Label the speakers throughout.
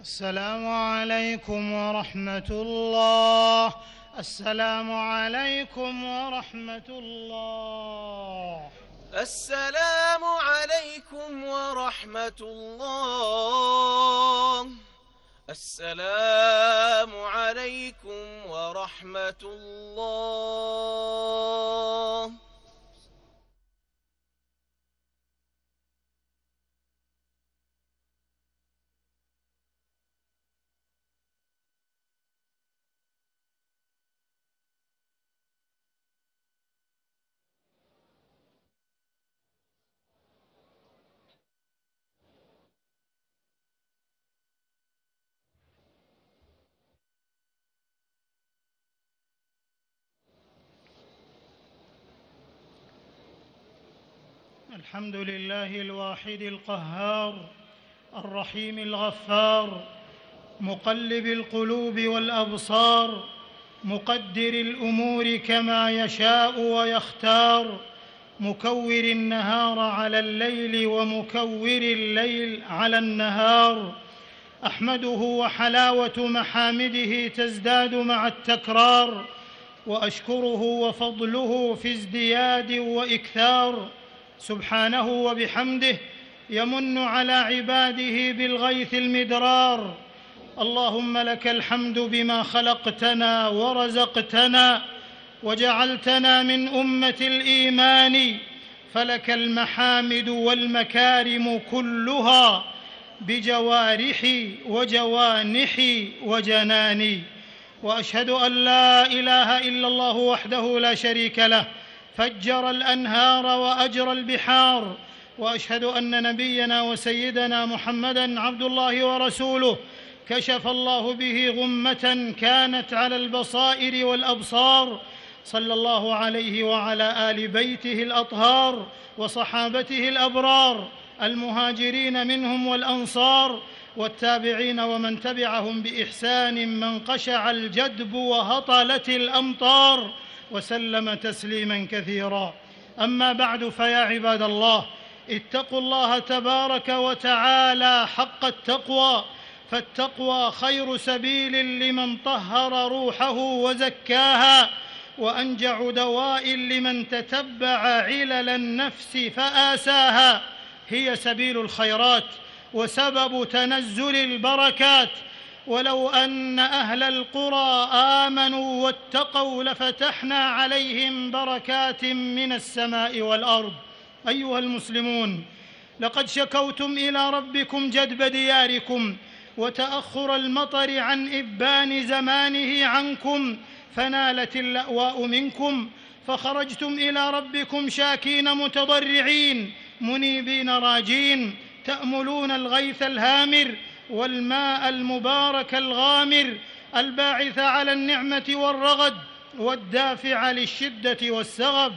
Speaker 1: السلام عليكم ورحمة الله. السلام عليكم ورحمة الله.
Speaker 2: السلام عليكم ورحمة الله. السلام عليكم ورحمة الله.
Speaker 1: الحمد لله الواحد القهار الرحيم الغفار، مقلب القلوب والأبصار، مقدر الأمور كما يشاء ويختار، مكور النهار على الليل ومكور الليل على النهار. أحمده وحلاوة محامده تزداد مع التكرار، وأشكره وفضله في ازدياد وإكثار. سبحانه وبحمده يمن على عباده بالغيث المدرار. اللهم لك الحمد بما خلقتنا ورزقتنا وجعلتنا من أمة الإيمان، فلك المحامد والمكارم كلها بجوارحي وجوانحي وجناني. وأشهد أن لا إله إلا الله وحده لا شريك له، فجر الأنهار وأجرى البحار. وأشهد أن نبينا وسيدنا محمدًا عبد الله ورسوله، كشف الله به غمة كانت على البصائر والأبصار، صلى الله عليه وعلى آل بيته الأطهار وصحابته الأبرار، المهاجرين منهم والأنصار، والتابعين ومن تبعهم بإحسان من قشع الجدب وهطلت الأمطار، وسلم تسليما كثيرا. أما بعد، فيا عباد الله، اتقوا الله تبارك وتعالى حق التقوى، فالتقوى خير سبيل لمن طهر روحه وزكاها، وأنجع دواء لمن تتبع علل النفس فآساها. هي سبيل الخيرات وسبب تنزل البركات. ولو أن أهل القرى آمنوا واتقوا لفتحنا عليهم بركات من السماء والأرض. أيها المسلمون، لقد شكوتم إلى ربكم جدب دياركم وتأخر المطر عن إبان زمانه عنكم، فنالت اللأواء منكم، فخرجتم إلى ربكم شاكين متضرعين منيبين راجين، تأملون الغيث الهامر والماء المبارك الغامر، الباعث على النعمة والرغد والدافع للشدة والسغب.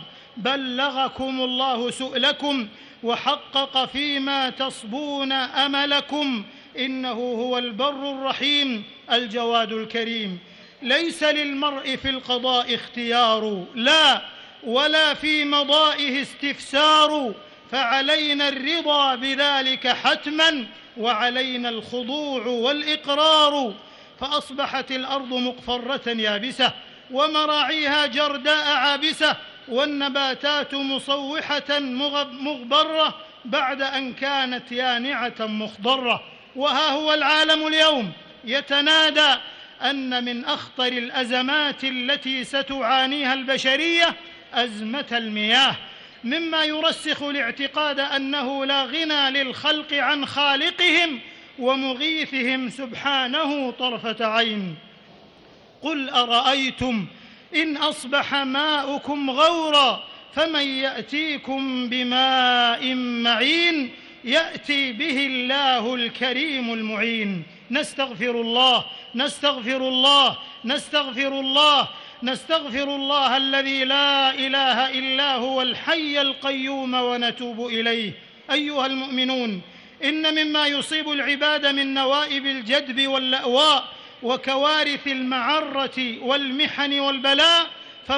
Speaker 1: بلغكم الله سؤلكم وحقق فيما تصبون أملكم، إنه هو البر الرحيم الجواد الكريم. ليس للمرء في القضاء اختيار، لا، ولا في مضائه استفسار، فعلينا الرضا بذلك حتما، وعلينا الخضوع والإقرار. فأصبحت الأرض مقفرة يابسة، ومراعيها جرداء عابسة، والنباتات مصوحة مغبرة بعد أن كانت يانعة مخضرة. وها هو العالم اليوم يتنادى أن من أخطر الأزمات التي ستعانيها البشرية أزمة المياه، مما يرسخ الاعتقاد أنه لا غنى للخلق عن خالقهم ومغيثهم سبحانه طرفة عين. قل أرأيتم إن أصبح ماؤكم غورا فمن يأتيكم بماء معين يأتي به الله الكريم المعين. نستغفر الله نستغفر الله نستغفر الله نستغفر الله الذي لا إله إلا هو الحي القيوم ونتوب إليه. أيها المؤمنون، إن مما يصيب العباد من نوائب الجدب واللأواء وكوارث المعرة والمحن والبلاء،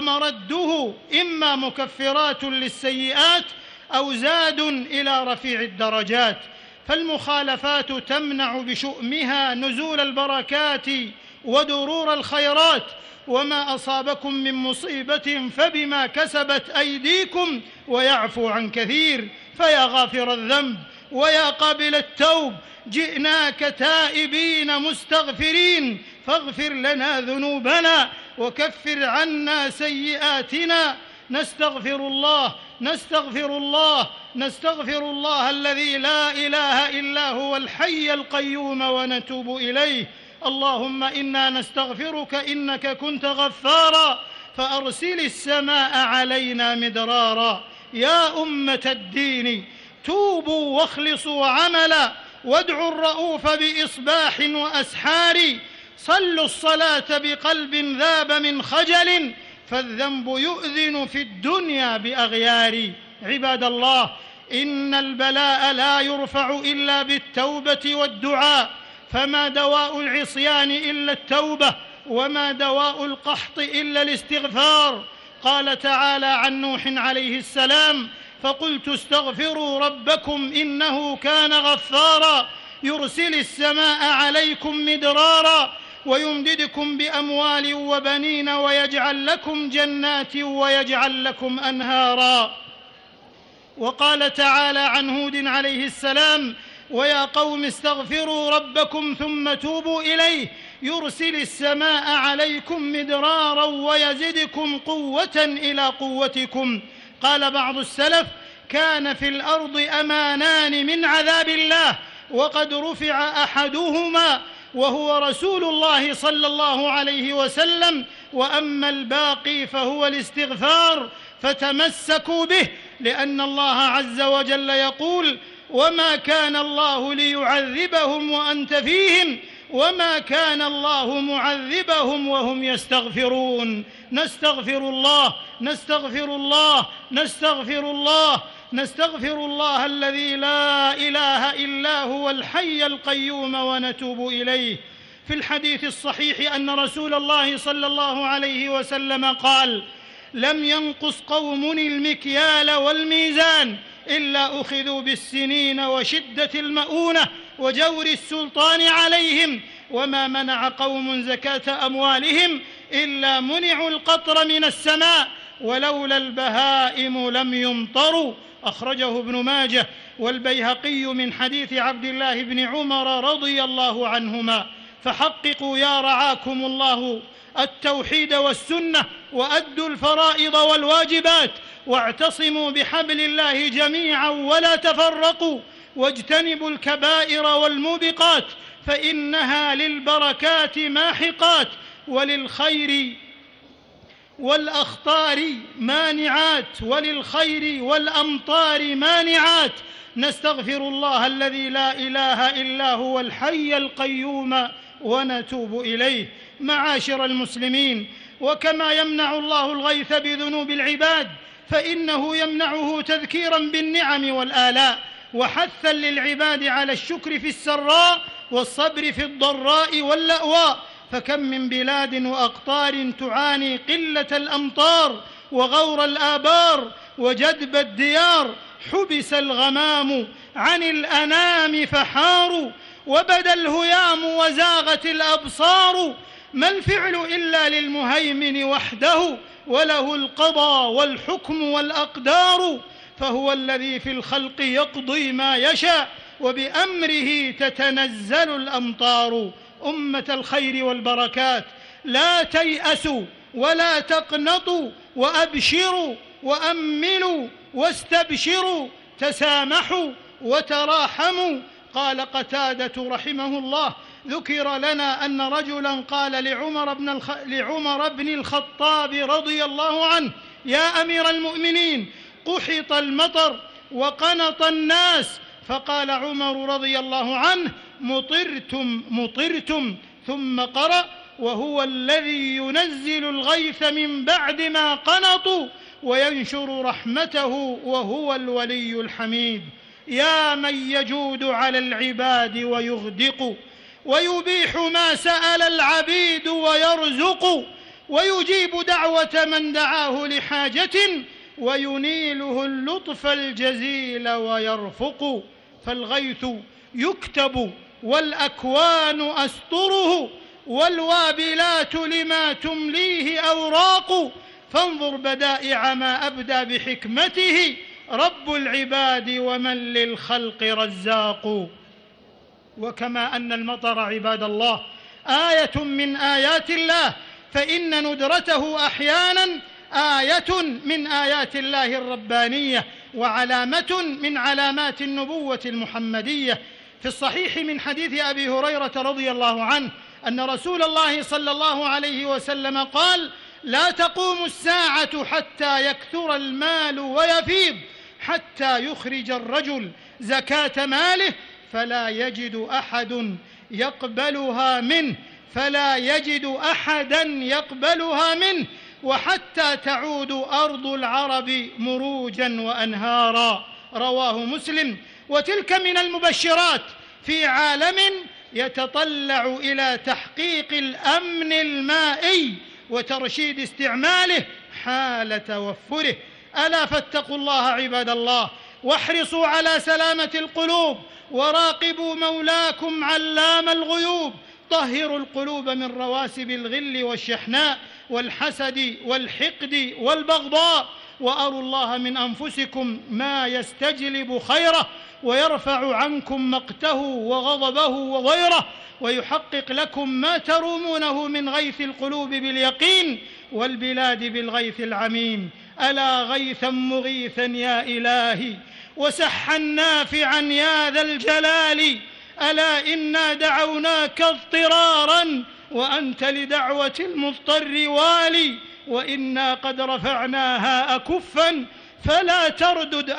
Speaker 1: فمرده إما مكفرات للسيئات أو زاد إلى رفيع الدرجات. فالمخالفات تمنع بشؤمها نزول البركات ودرور الخيرات. وما أصابكم من مصيبة فبما كسبت أيديكم ويعفو عن كثير. فيا غافر الذنب ويا قابل التوب، جئناك تائبين مستغفرين، فاغفر لنا ذنوبنا وكفر عنا سيئاتنا. نستغفر الله نستغفر الله نستغفر الله الذي لا إله إلا هو الحي القيوم ونتوب إليه. اللهم إنا نستغفرك إنك كنت غفارا فأرسل السماء علينا مدرارا. يا أمة الدين توبوا واخلصوا عملا وادعوا الرؤوف بإصباح وأسحار. صلوا الصلاة بقلب ذاب من خجل فالذنب يؤذن في الدنيا بأغيار. عباد الله، إن البلاء لا يرفع إلا بالتوبة والدعاء، فما دواء العصيان إلا التوبة، وما دواء القحط إلا الاستغفار. قال تعالى عن نوح عليه السلام: فقلت استغفروا ربكم إنه كان غفارا يرسل السماء عليكم مدرارا ويمددكم بأموال وبنين ويجعل لكم جنات ويجعل لكم أنهارا. وقال تعالى عن هود عليه السلام: ويا قوم استغفروا ربكم ثم توبوا إليه يرسل السماء عليكم مدرارا ويزدكم قوة إلى قوتكم. قال بعض السلف: كان في الأرض أمانان من عذاب الله وقد رفع أحدهما وهو رسول الله صلى الله عليه وسلم، وأما الباقي فهو الاستغفار، فتمسكوا به، لأن الله عز وجل يقول: وما كان الله ليعذبهم وأنت فيهم وما كان الله معذبهم وهم يستغفرون. نستغفر الله نستغفر الله نستغفر الله نستغفر الله الذي لا إله إلا هو الحي القيوم ونتوب إليه. في الحديث الصحيح أن رسول الله صلى الله عليه وسلم قال: لم ينقص قوم المكيال والميزان إلا أخذوا بالسنين وشدة المؤونة وجور السلطان عليهم، وما منع قوم زكاة أموالهم إلا منعوا القطر من السماء، ولولا البهائم لم يمطروا. أخرجه ابن ماجه والبيهقي من حديث عبد الله بن عمر رضي الله عنهما. فحققوا يا رعاكم الله التوحيد والسنة، وأدوا الفرائض والواجبات، واعتصموا بحبل الله جميعا ولا تفرقوا، واجتنبوا الكبائر والموبقات، فإنها للبركات ماحقات وللخير والأخطار مانعات وللخير والأمطار مانعات. نستغفر الله الذي لا إله إلا هو الحي القيوم ونتوب إليه. معاشر المسلمين، وكما يمنع الله الغيث بذنوب العباد فإنه يمنعه تذكيرا بالنعم والآلاء، وحثا للعباد على الشكر في السراء والصبر في الضراء واللأواء. فكم من بلاد وأقطار تعاني قلة الأمطار وغور الآبار وجدب الديار، حبس الغمام عن الأنام فحاروا، وبدا الهيام وزاغت الأبصار. ما الفعل إلا للمهيمن وحده، وله القضاء والحكم والأقدار، فهو الذي في الخلق يقضي ما يشاء، وبأمره تتنزل الأمطار. أمة الخير والبركات، لا تيأسوا ولا تقنطوا، وأبشروا وأملوا واستبشروا، تسامحوا وتراحموا. قال قتادة رحمه الله: ذكر لنا أن رجلا قال لعمر بن الخطاب رضي الله عنه: يا أمير المؤمنين، قحط المطر وقنط الناس. فقال عمر رضي الله عنه: مطرتم. ثم قرأ: وهو الذي ينزل الغيث من بعد ما قنطوا وينشر رحمته وهو الولي الحميد. يا من يجود على العباد ويغدق، ويبيح ما سأل العبيد ويرزق، ويجيب دعوة من دعاه لحاجة، وينيله اللطف الجزيل ويرفق. فالغيث يكتب والأكوان أسطره، والوابلات لما تمليه أوراق، فانظر بدائع ما أبدى بحكمته رب العباد ومن للخلق رزاق. وكما أن المطر عباد الله آية من آيات الله، فإن ندرته أحيانا آية من آيات الله الربانية وعلامة من علامات النبوة المحمدية. في الصحيح من حديث أبي هريرة رضي الله عنه أن رسول الله صلى الله عليه وسلم قال: لا تقوم الساعة حتى يكثر المال ويفيض، حتى يخرج الرجل زكاة ماله فلا يجد أحدا يقبلها منه، وحتى تعود أرض العرب مروجا وأنهارا. رواه مسلم. وتلك من المبشرات في عالم يتطلع إلى تحقيق الأمن المائي وترشيد استعماله حال توفره. ألا فاتقوا الله عباد الله، واحرصوا على سلامة القلوب، وراقبوا مولاكم علام الغيوب. طهروا القلوب من رواسب الغل والشحناء والحسد والحقد والبغضاء، وأروا الله من أنفسكم ما يستجلب خيره ويرفع عنكم مقته وغضبه وضيره، ويحقق لكم ما ترومونه من غيث القلوب باليقين والبلاد بالغيث العميم. ألا غيثا مغيثا يا إلهي، وسحا نافعا يا ذا الجلال. ألا إنا دعوناك اضطرارا وأنت لدعوة المضطر والي، وإنا قد رفعناها أكفا فلا تردد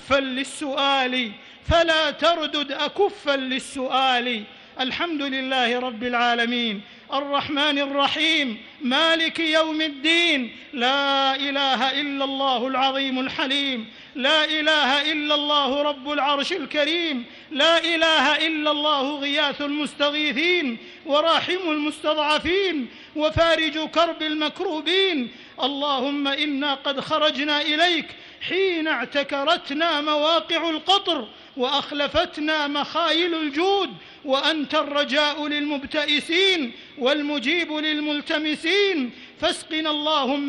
Speaker 1: أكفا للسؤال. الحمد لله رب العالمين الرحمن الرحيم مالك يوم الدين. لا إله إلا الله العظيم الحليم، لا إله إلا الله رب العرش الكريم، لا إله إلا الله غياث المستغيثين وراحم المستضعفين وفارج كرب المكروبين. اللهم إنا قد خرجنا إليك حين اعتكرتنا مواقع القطر وأخلفتنا مخايل الجود، وأنت الرجاء للمبتئسين والمجيب للملتمسين. فاسقنا اللهم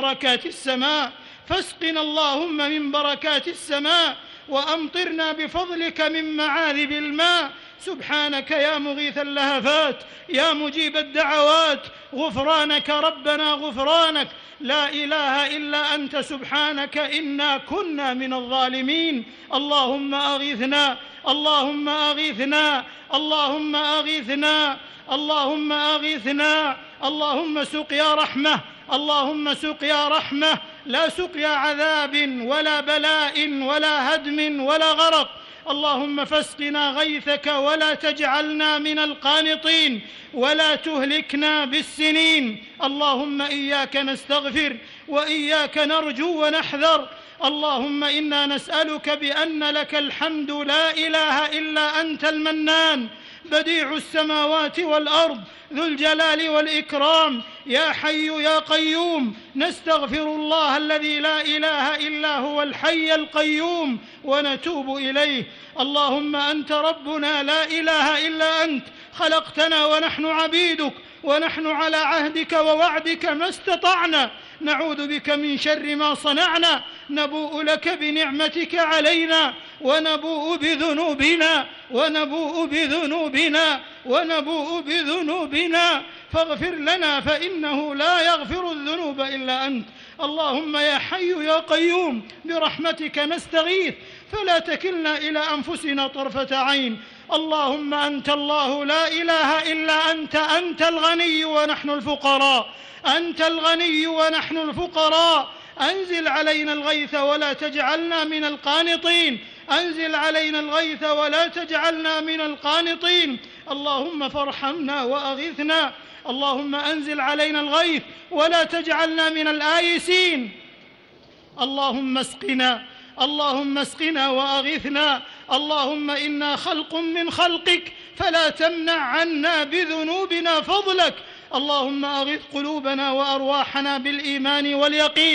Speaker 1: من بركات السماء وأمطرنا بفضلك من معاذب الماء. سبحانك يا مغيث اللهفات، يا مجيب الدعوات، غفرانك ربنا غفرانك، لا إله إلا أنت سبحانك إنا كنا من الظالمين. اللهم أغيثنا، اللهم أغيثنا، اللهم أغيثنا، اللهم أغيثنا. اللهم سقيا رحمة، اللهم سقيا رحمة، لا سقيا عذاب ولا بلاء ولا هدم ولا غرق. اللهم فاسقنا غيثك ولا تجعلنا من القانطين ولا تهلكنا بالسنين. اللهم إياك نستغفر وإياك نرجو ونحذر. اللهم إنا نسألك بأن لك الحمد لا إله إلا أنت المنان بديع السماوات والأرض ذو الجلال والإكرام، يا حي يا قيوم. نستغفر الله الذي لا إله إلا هو الحي القيوم ونتوب إليه. اللهم أنت ربنا لا إله إلا أنت، خلقتنا ونحن عبيدك، ونحن على عهدك ووعدك ما استطعنا، نعوذ بك من شر ما صنعنا، نبوء لك بنعمتك علينا ونبوء بذنوبنا فاغفر لنا فإنه لا يغفر الذنوب إلا أنت. اللهم يا حي يا قيوم برحمتك نستغيث فلا تكلنا إلى أنفسنا طرفة عين. اللهم أنت الله لا إله إلا أنت، أنت الغني ونحن الفقراء، أنت الغني ونحن الفقراء. أنزل علينا الغيث ولا تجعلنا من القانطين، أنزل علينا الغيث ولا تجعلنا من القانطين. اللهم فارحمنا وأغثنا، اللهم أنزل علينا الغيث ولا تجعلنا من الآيسين. اللهم اسقنا، اللهم اسقنا وأغثنا. اللهم إنا خلق من خلقك فلا تمنع عنا بذنوبنا فضلك. اللهم أغث قلوبنا وأرواحنا بالإيمان واليقين،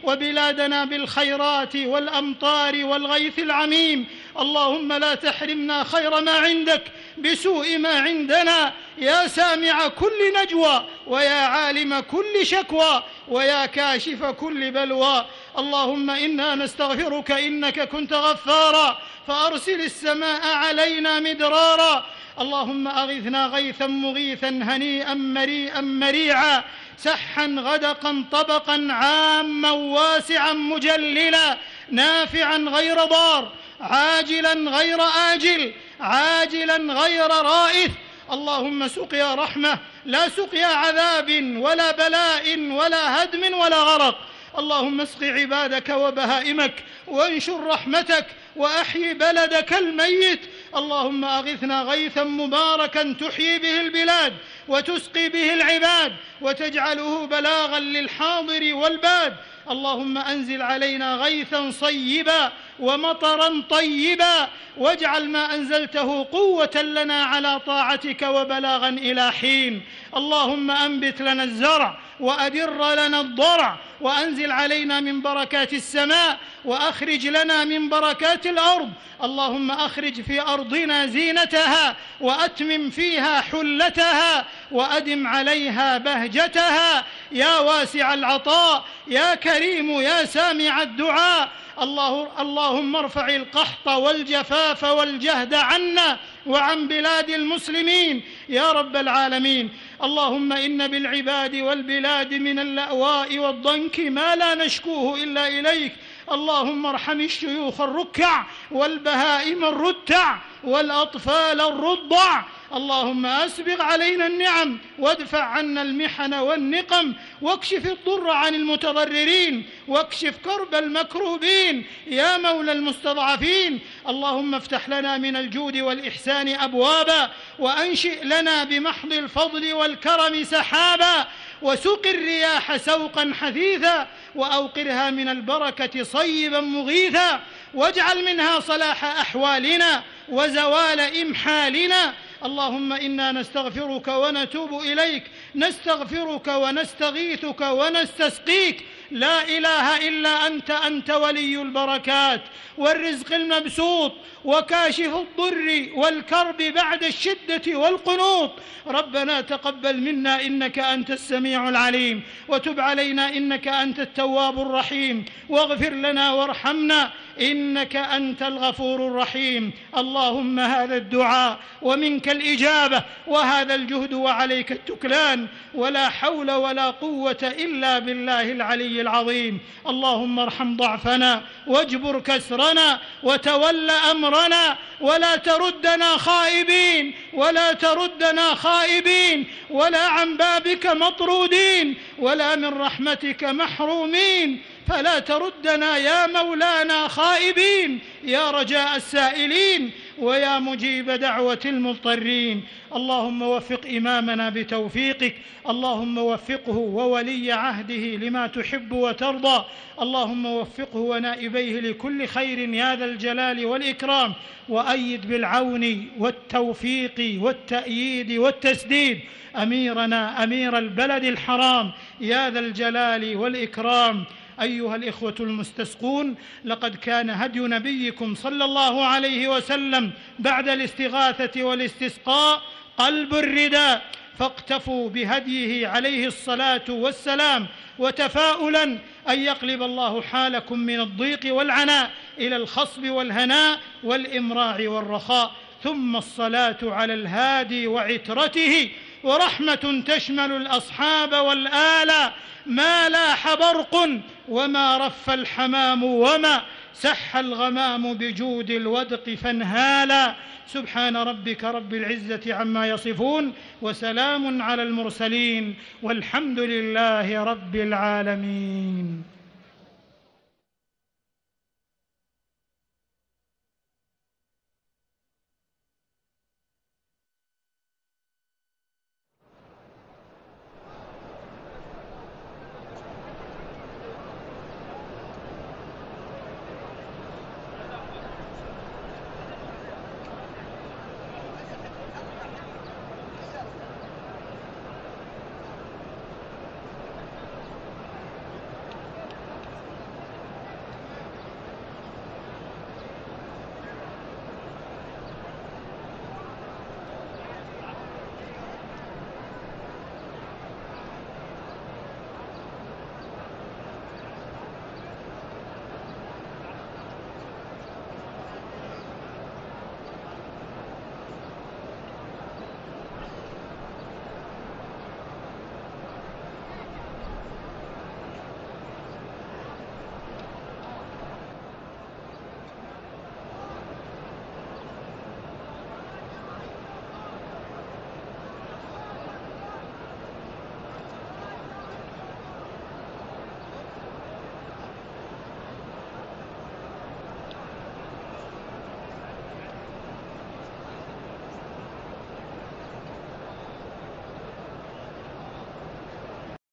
Speaker 1: وبلادنا بالخيرات والأمطار والغيث العميم. اللهم لا تحرمنا خير ما عندك بسوء ما عندنا، يا سامع كل نجوى، ويا عالم كل شكوى، ويا كاشف كل بلوى. اللهم إنا نستغفرك إنك كنت غفارا فأرسل السماء علينا مدرارا. اللهم أغثنا غيثا مغيثا هنيئا مريئا مريعا، سحا غدقا طبقا عاما واسعا مجللا، نافعا غير ضار، عاجلا غير آجل، عاجلا غير رائث. اللهم سقيا رحمة لا سقيا عذاب ولا بلاء ولا هدم ولا غرق. اللهم اسق عبادك وبهائمك وانشر رحمتك وأحيي بلدك الميت. اللهم أغثنا غيثا مباركا تحيي به البلاد وتسقي به العباد وتجعله بلاغا للحاضر والباد. اللهم أنزل علينا غيثا صيبا ومطرا طيبا، واجعل ما أنزلته قوة لنا على طاعتك وبلاغا إلى حين. اللهم أنبت لنا الزرع وأدر لنا الضرع، وأنزل علينا من بركات السماء وأخرج لنا من بركات الأرض. اللهم أخرج في أرضنا زينتها وأتمم فيها حلتها وأدم عليها بهجتها، يا واسع العطاء يا كريم يا سامع الدعاء. اللهم ارفع القحط والجفاف والجهد عنا وعن بلاد المسلمين يا رب العالمين. اللهم إن بالعباد والبلاد من اللأواء والضنك ما لا نشكوه إلا إليك. اللهم ارحم الشيوخ الركع والبهائم الرتع والأطفال الرضع. اللهم أسبغ علينا النعم وادفع عنا المحن والنقم، واكشف الضر عن المتضررين، واكشف كرب المكروبين يا مولى المستضعفين. اللهم افتح لنا من الجود والإحسان أبوابا، وأنشئ لنا بمحض الفضل والكرم سحابا، وسق الرياح سوقا حثيثا، وأوقرها من البركة صيبا مغيثا، واجعل منها صلاح أحوالنا وزوال إمحالنا. اللهم إنا نستغفرك ونتوب إليك، نستغفرك ونستغيثك ونستسقيك، لا إله إلا أنت ولي البركات والرزق المبسوط وكاشف الضر والكرب بعد الشدة والقنوط. ربنا تقبل منا إنك أنت السميع العليم، وتب علينا إنك أنت التواب الرحيم، واغفر لنا وارحمنا إنك أنت الغفور الرحيم. اللهم هذا الدعاء ومنك الإجابة، وهذا الجهد وعليك التكلان، ولا حول ولا قوة إلا بالله العلي العظيم. اللهم ارحم ضعفنا واجبر كسرنا وتول أمرنا، ولا تردنا خائبين، ولا تردنا خائبين، ولا عن بابك مطرودين، ولا من رحمتك محرومين. فلا تردنا يا مولانا خائبين، يا رجاء السائلين ويا مجيب دعوة المضطرين. اللهم وفق إمامنا بتوفيقك، اللهم وفقه وولي عهده لما تحب وترضى، اللهم وفقه ونائبيه لكل خير يا ذا الجلال والإكرام، وأيد بالعون والتوفيق والتأييد والتسديد أميرنا أمير البلد الحرام يا ذا الجلال والإكرام. أيها الإخوة المستسقون، لقد كان هدي نبيكم صلى الله عليه وسلم بعد الاستغاثة والاستسقاء قلب الرداء، فاقتفوا بهديه عليه الصلاة والسلام، وتفاؤلا أن يقلب الله حالكم من الضيق والعناء إلى الخصب والهناء والإمراع والرخاء. ثم الصلاة على الهادي وعترته، ورحمة تشمل الأصحاب والآل، ما لاح برق وما رف الحمام وما سح الغمام بجود الودق فانهالا. سبحان ربك رب العزة عما يصفون، وسلام على المرسلين، والحمد لله رب العالمين.